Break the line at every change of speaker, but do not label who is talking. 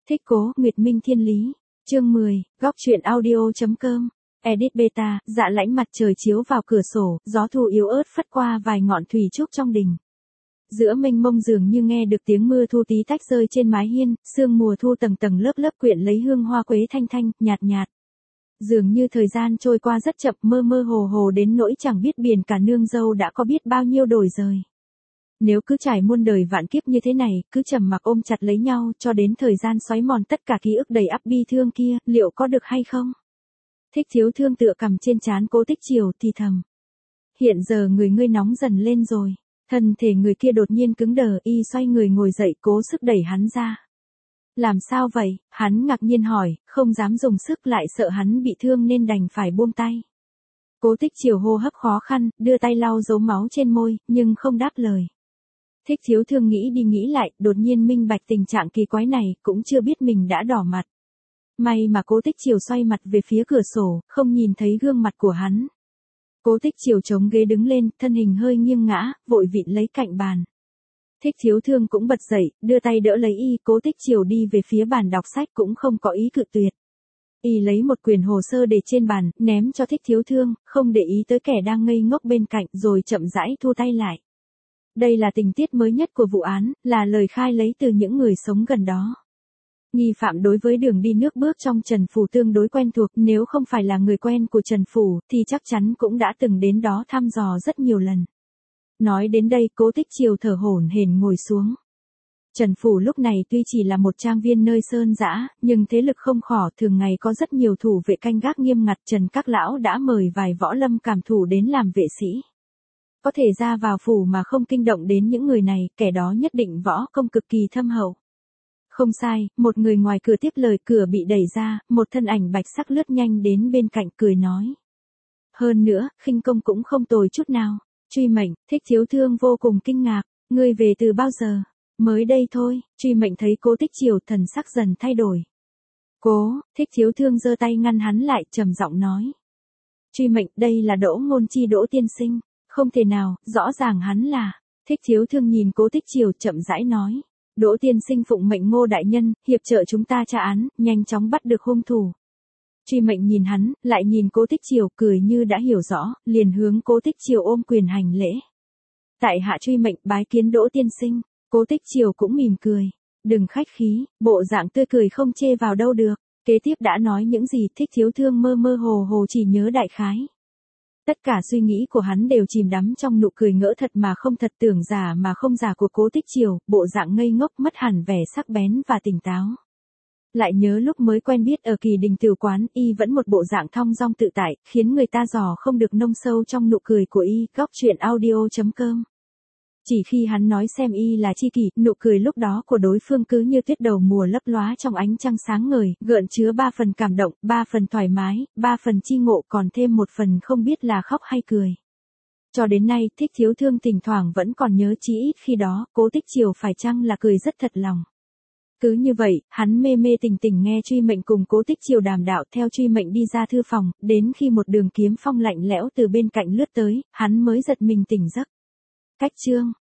Thích Cố, Nguyệt Minh Thiên Lý. Chương 10, góc truyện audio.com. Edit beta, dạ lãnh mặt trời chiếu vào cửa sổ, gió thu yếu ớt phất qua vài ngọn thủy trúc trong đình. Giữa mênh mông dường như nghe được tiếng mưa thu tí tách rơi trên mái hiên, sương mùa thu tầng tầng lớp lớp quyện lấy hương hoa quế thanh thanh, nhạt nhạt. Dường như thời gian trôi qua rất chậm, mơ mơ hồ hồ đến nỗi chẳng biết biển cả nương dâu đã có biết bao nhiêu đổi rời. Nếu cứ trải muôn đời vạn kiếp như thế này, cứ trầm mặc ôm chặt lấy nhau cho đến thời gian xói mòn tất cả ký ức đầy ắp bi thương kia, liệu có được hay không? Thích Thiếu Thương tựa cằm trên trán Cố Tích Chiều thì thầm. Hiện giờ người ngươi nóng dần lên rồi. Thân thể người kia đột nhiên cứng đờ, y xoay người ngồi dậy cố sức đẩy hắn ra. Làm sao vậy? Hắn ngạc nhiên hỏi, không dám dùng sức lại sợ hắn bị thương nên đành phải buông tay. Cố Tích Chiều hô hấp khó khăn, đưa tay lau dấu máu trên môi, nhưng không đáp lời. Thích Thiếu Thương nghĩ đi nghĩ lại, đột nhiên minh bạch tình trạng kỳ quái này, cũng chưa biết mình đã đỏ mặt. May mà Cố Tích Chiều xoay mặt về phía cửa sổ, không nhìn thấy gương mặt của hắn. Cố Tích Chiều chống ghế đứng lên, thân hình hơi nghiêng ngã, vội vịn lấy cạnh bàn. Thích Thiếu Thương cũng bật dậy, đưa tay đỡ lấy y, Cố Tích Chiều đi về phía bàn đọc sách cũng không có ý cự tuyệt. Y lấy một quyển hồ sơ để trên bàn, ném cho Thích Thiếu Thương, không để ý tới kẻ đang ngây ngốc bên cạnh, rồi chậm rãi thu tay lại. Đây là tình tiết mới nhất của vụ án, là lời khai lấy từ những người sống gần đó. Nghi phạm đối với đường đi nước bước trong Trần Phủ tương đối quen thuộc, nếu không phải là người quen của Trần Phủ, thì chắc chắn cũng đã từng đến đó thăm dò rất nhiều lần. Nói đến đây, Cố Tích Chiều thở hổn hển ngồi xuống. Trần Phủ lúc này tuy chỉ là một trang viên nơi sơn dã, nhưng thế lực không khỏ, thường ngày có rất nhiều thủ vệ canh gác nghiêm ngặt. Trần các lão đã mời vài võ lâm cảm thủ đến làm vệ sĩ. Có thể ra vào phủ mà không kinh động đến những người này, kẻ đó nhất định võ công cực kỳ thâm hậu. Không sai, một người ngoài cửa tiếp lời, cửa bị đẩy ra, một thân ảnh bạch sắc lướt nhanh đến bên cạnh cười nói. Hơn nữa, khinh công cũng không tồi chút nào. Truy Mệnh. Thích Thiếu Thương vô cùng kinh ngạc, ngươi về từ bao giờ? Mới đây thôi. Truy Mệnh thấy Cố Tích Chiều thần sắc dần thay đổi. Cố. Thích Thiếu Thương giơ tay ngăn hắn lại, trầm giọng nói. Truy Mệnh, đây là Đỗ Ngôn Chi Đỗ tiên sinh. Không thể nào, rõ ràng hắn là. Thích Thiếu Thương nhìn Cố Tích Chiều chậm rãi nói. Đỗ tiên sinh phụng mệnh Ngô đại nhân, hiệp trợ chúng ta tra án, nhanh chóng bắt được hung thủ. Truy Mệnh nhìn hắn, lại nhìn Cố Tích Chiều, cười như đã hiểu rõ, liền hướng Cố Tích Chiều ôm quyền hành lễ. Tại hạ Truy Mệnh bái kiến Đỗ tiên sinh. Cố Tích Chiều cũng mỉm cười. Đừng khách khí, bộ dạng tươi cười không chê vào đâu được. Kế tiếp đã nói những gì? Thích Thiếu Thương mơ mơ hồ hồ chỉ nhớ đại khái. Tất cả suy nghĩ của hắn đều chìm đắm trong nụ cười ngỡ thật mà không thật, tưởng giả mà không giả của Cố Tích Chiều, bộ dạng ngây ngốc mất hẳn vẻ sắc bén và tỉnh táo. Lại nhớ lúc mới quen biết ở Kỳ Đình Tử quán, y vẫn một bộ dạng thong dong tự tại, khiến người ta dò không được nông sâu trong nụ cười của y. Góc truyện audio.com. Chỉ khi hắn nói xem y là tri kỷ, nụ cười lúc đó của đối phương cứ như tuyết đầu mùa lấp lóa trong ánh trăng sáng ngời, gợn chứa 3 phần cảm động, 3 phần thoải mái, 3 phần chi ngộ, còn thêm 1 phần không biết là khóc hay cười. Cho đến nay, Thích Thiếu Thương thỉnh thoảng vẫn còn nhớ chí ít khi đó, Cố Tích Chiều phải chăng là cười rất thật lòng. Cứ như vậy, hắn mê mê tỉnh tỉnh nghe Truy Mệnh cùng Cố Tích Chiều đàm đạo, theo Truy Mệnh đi ra thư phòng, đến khi một đường kiếm phong lạnh lẽo từ bên cạnh lướt tới, hắn mới giật mình tỉnh giấc. Cách chương.